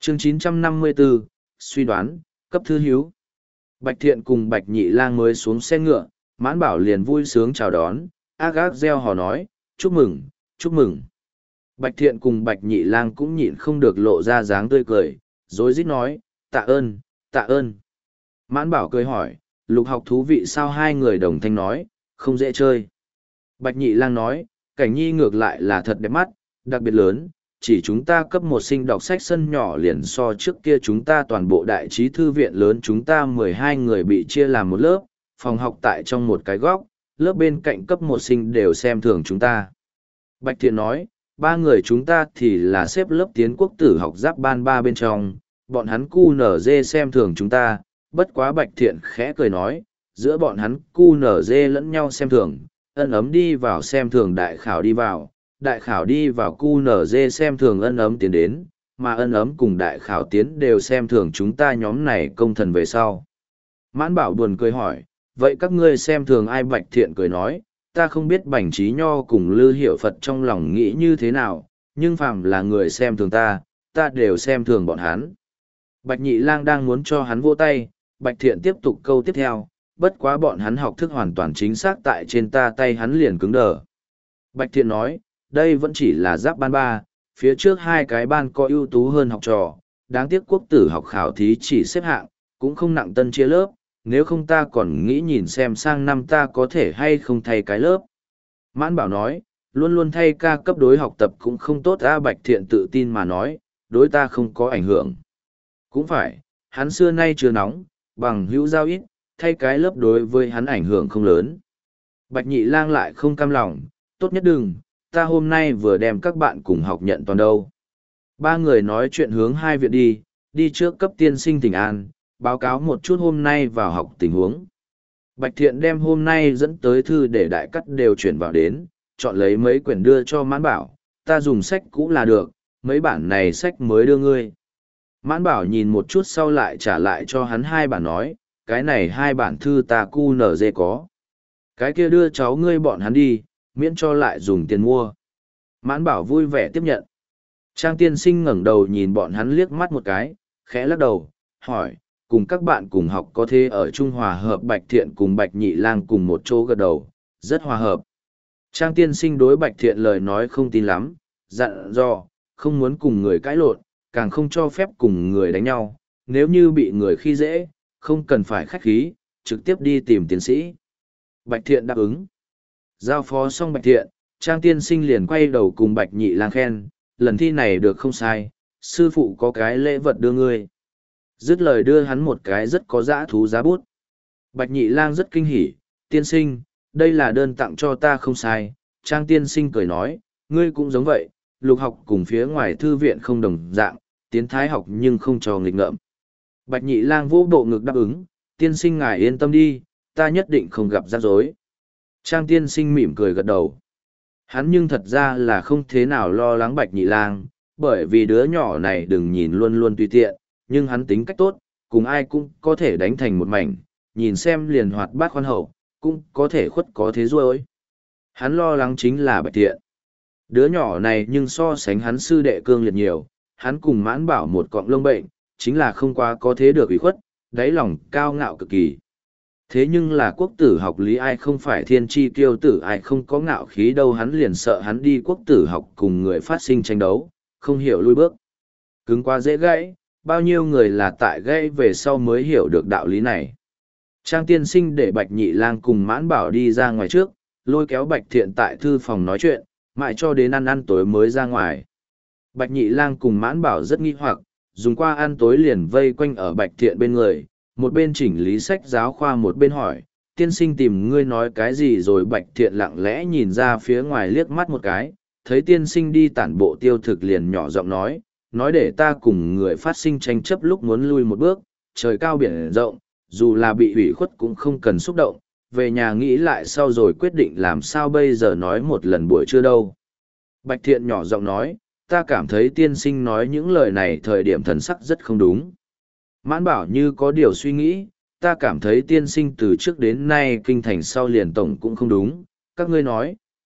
Chương 954, suy đoán, cấp thư hiếu. Bạch Thiện cùng Bạch Nhị Lang mới xuống xe ngựa, Mãn Bảo liền vui sướng chào đón, ác ác reo hò nói, chúc mừng, chúc mừng. Bạch Thiện cùng Bạch Nhị Lang cũng nhịn không được lộ ra dáng tươi cười, rối rít nói, tạ ơn, tạ ơn. Mãn Bảo cười hỏi, Lục Học thú vị sao? Hai người đồng thanh nói, không dễ chơi. Bạch Nhị Lang nói, cảnh nhi ngược lại là thật đẹp mắt, đặc biệt lớn, chỉ chúng ta cấp một sinh đọc sách sân nhỏ liền so trước kia chúng ta toàn bộ đại trí thư viện lớn chúng ta 12 người bị chia làm một lớp, phòng học tại trong một cái góc, lớp bên cạnh cấp một sinh đều xem thường chúng ta. Bạch Thiện nói, ba người chúng ta thì là xếp lớp tiến quốc tử học giáp ban ba bên trong, bọn hắn cu nở dê xem thường chúng ta, bất quá Bạch Thiện khẽ cười nói, giữa bọn hắn cu nở dê lẫn nhau xem thường, ân ấm đi vào xem thường đại khảo đi vào, đại khảo đi vào cu nở dê xem thường ân ấm tiến đến, mà ân ấm cùng đại khảo tiến đều xem thường chúng ta nhóm này công thần về sau. Mãn Bảo buồn cười hỏi, vậy các ngươi xem thường ai? Bạch Thiện cười nói, ta không biết Bành Trí Nho cùng Lư Hiểu Phật trong lòng nghĩ như thế nào, nhưng phàm là người xem thường ta, ta đều xem thường bọn hắn. Bạch Nhị Lang đang muốn cho hắn vỗ tay, Bạch Thiện tiếp tục câu tiếp theo, bất quá bọn hắn học thức hoàn toàn chính xác tại trên ta, tay hắn liền cứng đờ. Bạch Thiện nói, đây vẫn chỉ là giáp ban ba, phía trước hai cái ban có ưu tú hơn học trò, đáng tiếc quốc tử học khảo thí chỉ xếp hạng, cũng không nặng tân chia lớp, nếu không ta còn nghĩ nhìn xem sang năm ta có thể hay không thay cái lớp. Mãn Bảo nói, luôn luôn thay ca cấp đối học tập cũng không tốt. Bạch Thiện tự tin mà nói, đối ta không có ảnh hưởng. Cũng phải, hắn xưa nay chưa nóng, bằng hữu giao ít, thay cái lớp đối với hắn ảnh hưởng không lớn. Bạch Nhị Lang lại không cam lòng, tốt nhất đừng, ta hôm nay vừa đem các bạn cùng học nhận toàn đâu. Ba người nói chuyện hướng hai viện đi trước cấp tiên sinh thỉnh an, báo cáo một chút hôm nay vào học tình huống. Bạch Thiện đem hôm nay dẫn tới thư để đại cắt đều chuyển vào đến, chọn lấy mấy quyển đưa cho Mãn Bảo, ta dùng sách cũ là được, mấy bản này sách mới đưa ngươi. Mãn Bảo nhìn một chút sau lại trả lại cho hắn hai bản nói, cái này hai bản thư ta cu nở dê có. Cái kia đưa cháu ngươi bọn hắn đi, miễn cho lại dùng tiền mua. Mãn Bảo vui vẻ tiếp nhận. Trang tiên sinh ngẩng đầu nhìn bọn hắn liếc mắt một cái, khẽ lắc đầu, hỏi, cùng các bạn cùng học có thế ở Trung Hòa hợp? Bạch Thiện cùng Bạch Nhị Lang cùng một chỗ gật đầu, rất hòa hợp. Trang tiên sinh đối Bạch Thiện lời nói không tin lắm, dặn dò, không muốn cùng người cãi lộn, càng không cho phép cùng người đánh nhau, nếu như bị người khi dễ, không cần phải khách khí, trực tiếp đi tìm tiến sĩ. Bạch Thiện đáp ứng. Giao phó xong Bạch Thiện, Trang tiên sinh liền quay đầu cùng Bạch Nhị Lang khen, lần thi này được không sai, sư phụ có cái lễ vật đưa ngươi. Dứt lời đưa hắn một cái rất có dã thú giá bút. Bạch Nhị Lang rất kinh hỉ, tiên sinh, đây là đơn tặng cho ta không sai. Trang tiên sinh cười nói, ngươi cũng giống vậy, Lục học cùng phía ngoài thư viện không đồng dạng, tiến thái học nhưng không cho nghịch ngợm. Bạch Nhị Lang vỗ bộ ngực đáp ứng, tiên sinh ngài yên tâm đi, ta nhất định không gặp rắc rối. Trang tiên sinh mỉm cười gật đầu. Hắn nhưng thật ra là không thế nào lo lắng Bạch Nhị Lang, bởi vì đứa nhỏ này đừng nhìn luôn luôn tùy tiện, nhưng hắn tính cách tốt, cùng ai cũng có thể đánh thành một mảnh, nhìn xem liền hoạt bát khoan hậu, cũng có thể khuất có thế rồi. Hắn lo lắng chính là Bạch Thiện. Đứa nhỏ này nhưng so sánh hắn sư đệ cương liệt nhiều, hắn cùng Mãn Bảo một cọng lông bệnh, chính là không quá có thế được ủy khuất, đáy lòng cao ngạo cực kỳ. Thế nhưng là quốc tử học lý ai không phải thiên tri kiêu tử, ai không có ngạo khí đâu, hắn liền sợ hắn đi quốc tử học cùng người phát sinh tranh đấu, không hiểu lui bước. Cứng quá dễ gãy, bao nhiêu người là tại gãy về sau mới hiểu được đạo lý này. Trang tiên sinh để Bạch Nhị Lang cùng Mãn Bảo đi ra ngoài trước, lôi kéo Bạch Thiện tại thư phòng nói chuyện, mãi cho đến ăn tối mới ra ngoài. Bạch Nhị Lang cùng Mãn Bảo rất nghi hoặc, dùng qua ăn tối liền vây quanh ở Bạch Thiện bên người, một bên chỉnh lý sách giáo khoa một bên hỏi, tiên sinh tìm ngươi nói cái gì rồi? Bạch Thiện lặng lẽ nhìn ra phía ngoài liếc mắt một cái, thấy tiên sinh đi tản bộ tiêu thực liền nhỏ giọng nói để ta cùng người phát sinh tranh chấp lúc muốn lui một bước, trời cao biển rộng, dù là bị ủy khuất cũng không cần xúc động, về nhà nghĩ lại sau rồi quyết định làm sao bây giờ, nói một lần buổi trưa đâu. Bạch Thiện nhỏ giọng nói, ta cảm thấy tiên sinh nói những lời này thời điểm thần sắc rất không đúng. Mãn Bảo như có điều suy nghĩ, ta cảm thấy tiên sinh từ trước đến nay kinh thành sau liền tổng cũng không đúng, các ngươi nói,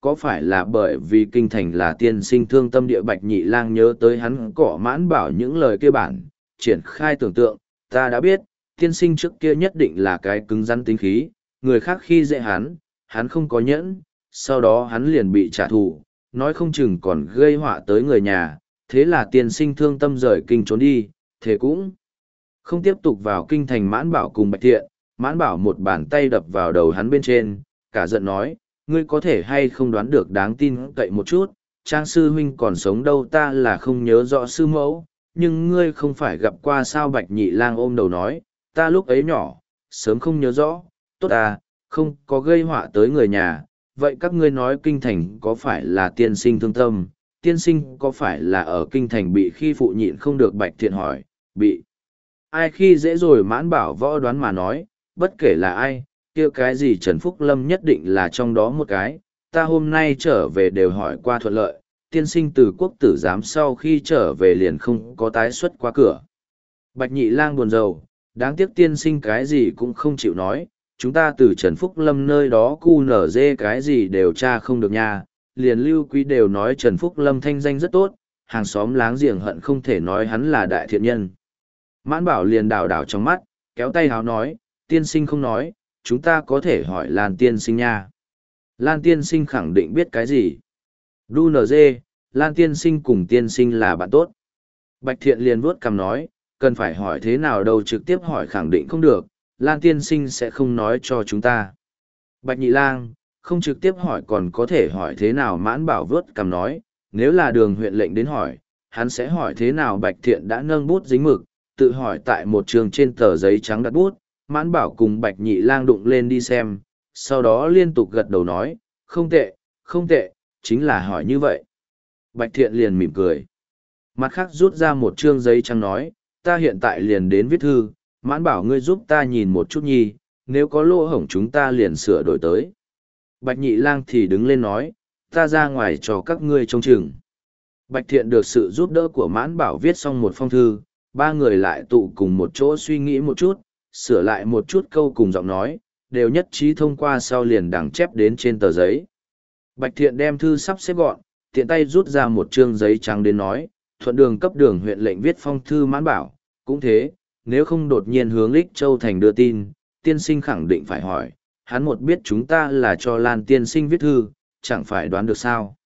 có phải là bởi vì kinh thành là tiên sinh thương tâm địa? Bạch Nhị Lang nhớ tới hắn cỏ Mãn Bảo những lời kia bản, triển khai tưởng tượng, ta đã biết, tiên sinh trước kia nhất định là cái cứng rắn tính khí, người khác khi dễ hắn không có nhẫn, sau đó hắn liền bị trả thù, nói không chừng còn gây họa tới người nhà, thế là tiên sinh thương tâm rời kinh trốn đi, thế cũng không tiếp tục vào kinh thành. Mãn Bảo cùng Bạch Thiện, Mãn Bảo một bàn tay đập vào đầu hắn bên trên, cả giận nói, ngươi có thể hay không đoán được đáng tin cậy một chút, Trang sư huynh còn sống đâu, ta là không nhớ rõ sư mẫu, nhưng ngươi không phải gặp qua sao? Bạch Nhị Lang ôm đầu nói, ta lúc ấy nhỏ, sớm không nhớ rõ, tốt à, không có gây họa tới người nhà, vậy các ngươi nói kinh thành có phải là tiên sinh thương tâm, tiên sinh có phải là ở kinh thành bị khi phụ nhịn không được? Bạch Thiện hỏi, bị ai khi dễ rồi? Mãn Bảo võ đoán mà nói, bất kể là ai, kia cái gì Trần Phúc Lâm nhất định là trong đó một cái, ta hôm nay trở về đều hỏi qua thuận lợi, tiên sinh từ quốc tử giám sau khi trở về liền không có tái xuất qua cửa. Bạch Nhị Lang buồn rầu, đáng tiếc tiên sinh cái gì cũng không chịu nói, chúng ta từ Trần Phúc Lâm nơi đó cu nở dê cái gì đều tra không được nha, liền Lưu Quý đều nói Trần Phúc Lâm thanh danh rất tốt, hàng xóm láng giềng hận không thể nói hắn là đại thiện nhân. Mãn Bảo liền đảo đảo trong mắt, kéo tay háo nói, tiên sinh không nói, chúng ta có thể hỏi Lan tiên sinh nha. Lan tiên sinh khẳng định biết cái gì. Đu nở dê, Lan tiên sinh cùng tiên sinh là bạn tốt. Bạch Thiện liền vuốt cằm nói, cần phải hỏi thế nào đâu, trực tiếp hỏi khẳng định không được, Lan tiên sinh sẽ không nói cho chúng ta. Bạch Nhị Lang, không trực tiếp hỏi còn có thể hỏi thế nào? Mãn Bảo vuốt cằm nói, nếu là Đường huyện lệnh đến hỏi, hắn sẽ hỏi thế nào? Bạch Thiện đã nâng bút dính mực, tự hỏi tại một trường trên tờ giấy trắng đặt bút. Mãn Bảo cùng Bạch Nhị Lang đụng lên đi xem, sau đó liên tục gật đầu nói, không tệ, không tệ, chính là hỏi như vậy. Bạch Thiện liền mỉm cười. Mặt khác rút ra một chương giấy trắng nói, ta hiện tại liền đến viết thư, Mãn Bảo ngươi giúp ta nhìn một chút nhi, nếu có lỗ hổng chúng ta liền sửa đổi tới. Bạch Nhị Lang thì đứng lên nói, ta ra ngoài cho các ngươi trông chừng. Bạch Thiện được sự giúp đỡ của Mãn Bảo viết xong một phong thư, ba người lại tụ cùng một chỗ suy nghĩ một chút, sửa lại một chút câu cùng giọng nói, đều nhất trí thông qua sau liền đằng chép đến trên tờ giấy. Bạch Thiện đem thư sắp xếp gọn, tiện tay rút ra một chương giấy trắng đến nói, thuận đường cấp Đường huyện lệnh viết phong thư. Mãn Bảo, cũng thế, nếu không đột nhiên hướng Lích Châu thành đưa tin, tiên sinh khẳng định phải hỏi, hắn một biết chúng ta là cho Lan tiên sinh viết thư, chẳng phải đoán được sao.